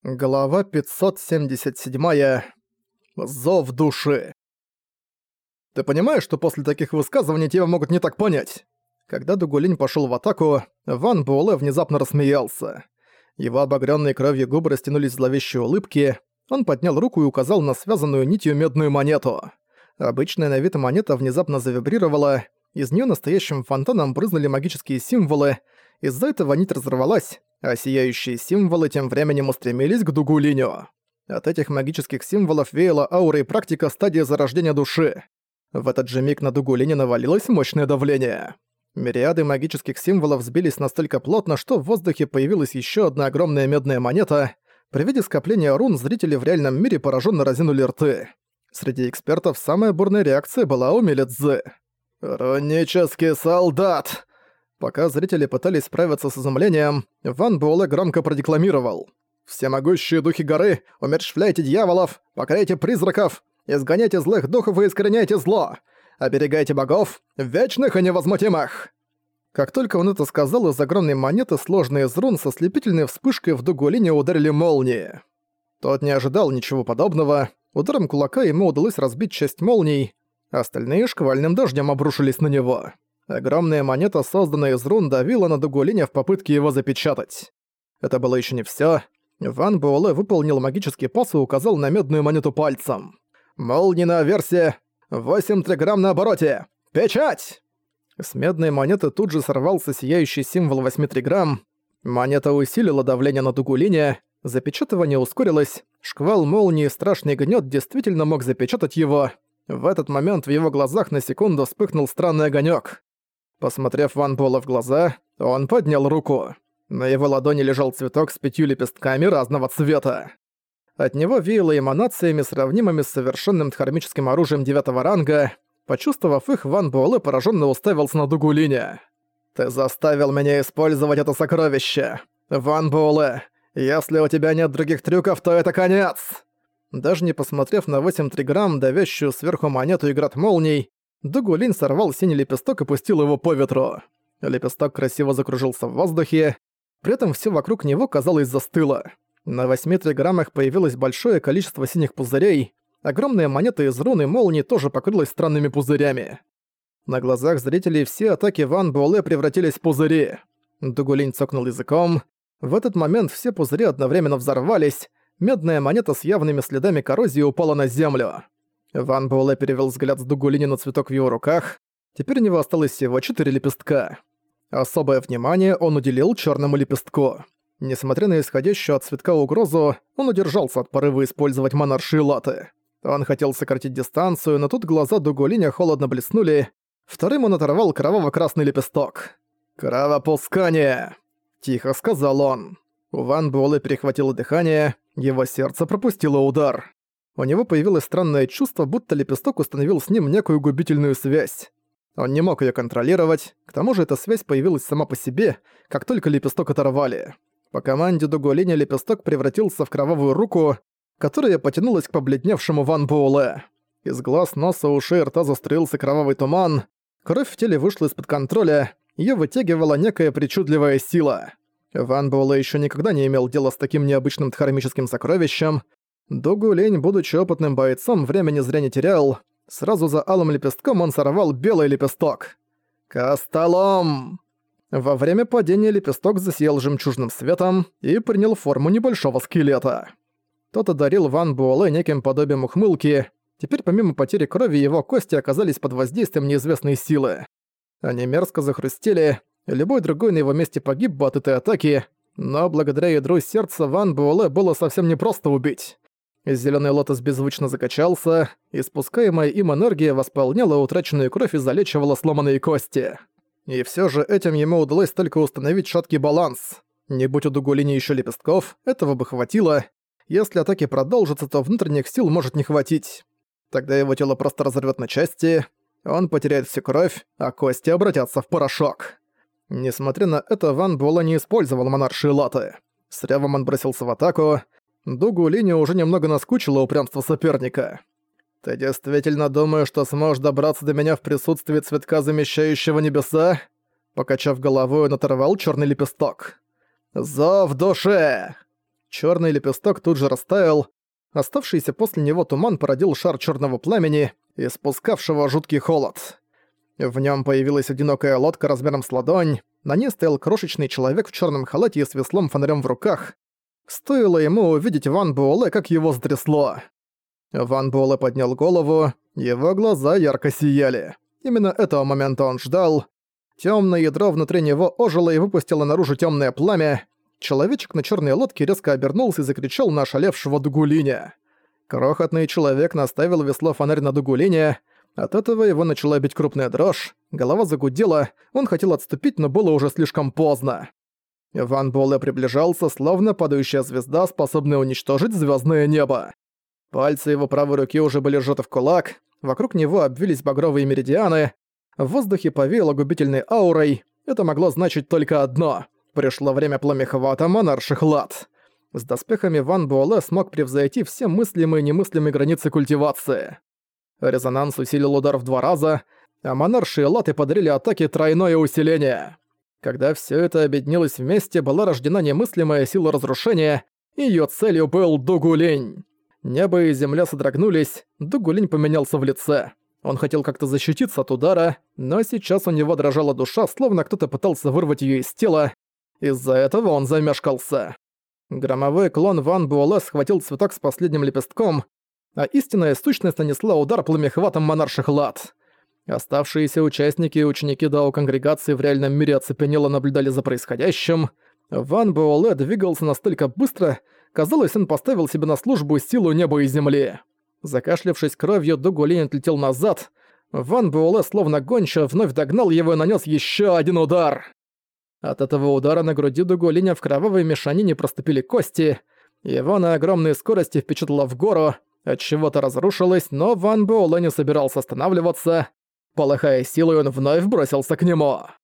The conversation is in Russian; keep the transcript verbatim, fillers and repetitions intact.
Глава пятьсот семьдесят семь. Зов души. Ты понимаешь, что после таких высказываний тебя могут не так понять? Когда Дугулинь пошел в атаку, Ван Буэлэ внезапно рассмеялся. Его обогрённые кровью губы растянулись в зловещей улыбке. Он поднял руку и указал на связанную нитью медную монету. Обычная на вид монета внезапно завибрировала, из неё настоящим фонтаном брызнули магические символы, из-за этого нить разорвалась, а сияющие символы тем временем устремились к Дугулиню. От этих магических символов веяла аура и практика стадии зарождения души. В этот же миг на Дугулине навалилось мощное давление. Мириады магических символов сбились настолько плотно, что в воздухе появилась еще одна огромная медная монета. При виде скопления рун зрители в реальном мире пораженно разинули рты. Среди экспертов самая бурная реакция была у Мелидзе. «Рунический солдат!» Пока зрители пытались справиться с изумлением, Ван Буэлэ громко продекламировал: «Всемогущие духи горы, умерщвляйте дьяволов, покоряйте призраков, изгоняйте злых духов и искореняйте зло, оберегайте богов, вечных и невозмутимых!» Как только он это сказал, из огромной монеты, сложной из рун, со слепительной вспышкой в Дугулине ударили молнии. Тот не ожидал ничего подобного, ударом кулака ему удалось разбить часть молний, а остальные шквальным дождем обрушились на него. Огромная монета, созданная из рун, давила на Дугулиня в попытке его запечатать. Это было еще не всё. Ван Буэлэ выполнил магический пас и указал на медную монету пальцем. «Молниеная версия! восемь триграмм на обороте! Печать!» С медной монеты тут же сорвался сияющий символ восемь триграмм. Монета усилила давление на Дугулиня, запечатывание ускорилось, шквал молнии и страшный гнёт действительно мог запечатать его. В этот момент в его глазах на секунду вспыхнул странный огонёк. Посмотрев Ван Буэлэ в глаза, он поднял руку. На его ладони лежал цветок с пятью лепестками разного цвета. От него веяло эманациями, сравнимыми с совершенным дхармическим оружием девятого ранга. Почувствовав их, Ван Буэлэ пораженно уставился на Дугулиня. «Ты заставил меня использовать это сокровище! Ван Буэлэ, если у тебя нет других трюков, то это конец!» Даже не посмотрев на восемь триграмм, давящую сверху монету и град молний, Дугулинь сорвал синий лепесток и пустил его по ветру. Лепесток красиво закружился в воздухе, при этом всё вокруг него, казалось, застыло. На восьми триграммах появилось большое количество синих пузырей, огромная монета из рун и молний тоже покрылась странными пузырями. На глазах зрителей все атаки Ван Буэлэ превратились в пузыри. Дугулинь цокнул языком. В этот момент все пузыри одновременно взорвались, медная монета с явными следами коррозии упала на землю. Ван Буэлэ перевел взгляд с Дугулиня на цветок в его руках. Теперь у него осталось всего четыре лепестка. Особое внимание он уделил черному лепестку. Несмотря на исходящую от цветка угрозу, он удержался от порыва использовать монаршие латы. Он хотел сократить дистанцию, но тут глаза Дугулиня холодно блеснули. Вторым он оторвал кроваво-красный лепесток. «Кровопускание!» – тихо сказал он. У Ван Буэлэ перехватило дыхание, его сердце пропустило удар. У него появилось странное чувство, будто лепесток установил с ним некую губительную связь. Он не мог её контролировать, к тому же эта связь появилась сама по себе, как только лепесток оторвали. По команде Дугулиня лепесток превратился в кровавую руку, которая потянулась к побледневшему Ван Буэлэ. Из глаз, носа, ушей и рта заструился кровавый туман, кровь в теле вышла из-под контроля, её вытягивала некая причудливая сила. Ван Буэлэ ещё никогда не имел дела с таким необычным дхармическим сокровищем. Дугулинь, будучи опытным бойцом, времени зря не терял. Сразу за алым лепестком он сорвал белый лепесток. «Костолом!» Во время падения лепесток засиял жемчужным светом и принял форму небольшого скелета. Тот одарил Ван Буэлэ неким подобием ухмылки. Теперь помимо потери крови его кости оказались под воздействием неизвестной силы. Они мерзко захрустели, любой другой на его месте погиб бы от этой атаки, но благодаря ядру сердца Ван Буэлэ было совсем непросто убить. Зелёный лотос беззвучно закачался, испускаемая им энергия восполняла утраченную кровь и залечивала сломанные кости. И всё же этим ему удалось только установить шаткий баланс. Не будь у Дугулиня ещё лепестков, этого бы хватило. Если атаки продолжатся, то внутренних сил может не хватить. Тогда его тело просто разорвёт на части, он потеряет всю кровь, а кости обратятся в порошок. Несмотря на это, Ван Буэлэ не использовал монаршие латы. С рёвом он бросился в атаку. Дугулиню уже немного наскучило упрямство соперника. «Ты действительно думаешь, что сможешь добраться до меня в присутствии цветка, замещающего небеса?» Покачав головой, он оторвал чёрный лепесток. «Зов души!» Чёрный лепесток тут же растаял. Оставшийся после него туман породил шар чёрного пламени, испускавшего жуткий холод. В нём появилась одинокая лодка размером с ладонь. На ней стоял крошечный человек в чёрном халате и с веслом-фонарем в руках. Стоило ему увидеть Ван Буэлэ, как его затрясло. Ван Буэлэ поднял голову, его глаза ярко сияли. Именно этого момента он ждал. Тёмное ядро внутри него ожило и выпустило наружу тёмное пламя. Человечек на чёрной лодке резко обернулся и закричал на ошалевшего Дугулиня. Крохотный человек наставил весло-фонарь на Дугулиня. От этого его начала бить крупная дрожь, голова загудела, он хотел отступить, но было уже слишком поздно. Ван Буэлэ приближался, словно падающая звезда, способная уничтожить звёздное небо. Пальцы его правой руки уже были сжаты в кулак, вокруг него обвились багровые меридианы, в воздухе повеяло губительной аурой. Это могло значить только одно — пришло время пламяхвата монарших лад. С доспехами Ван Буэлэ смог превзойти все мыслимые и немыслимые границы культивации. Резонанс усилил удар в два раза, а монаршие латы подарили атаке тройное усиление. Когда всё это объединилось вместе, была рождена немыслимая сила разрушения, и её целью был Дугулинь. Небо и земля содрогнулись, Дугулинь поменялся в лице. Он хотел как-то защититься от удара, но сейчас у него дрожала душа, словно кто-то пытался вырвать её из тела. Из-за этого он замешкался. Громовой клон Ван Буэлэ схватил цветок с последним лепестком, а истинная сущность нанесла удар пламяхватом монарших лад. Оставшиеся участники и ученики Дао-конгрегации в реальном мире оцепенело наблюдали за происходящим. Ван Буэлэ двигался настолько быстро, казалось, он поставил себе на службу силу неба и земли. Закашлявшись кровью, Дугулинь отлетел назад. Ван Буэлэ, словно гонча, вновь догнал его и нанес еще один удар. От этого удара на груди Дугулиня в кровавой мешанине проступили кости. Его на огромной скорости впечатало в гору, отчего-то разрушилось, но Ван Буэлэ не собирался останавливаться. Полыхая силой, он вновь бросился к нему.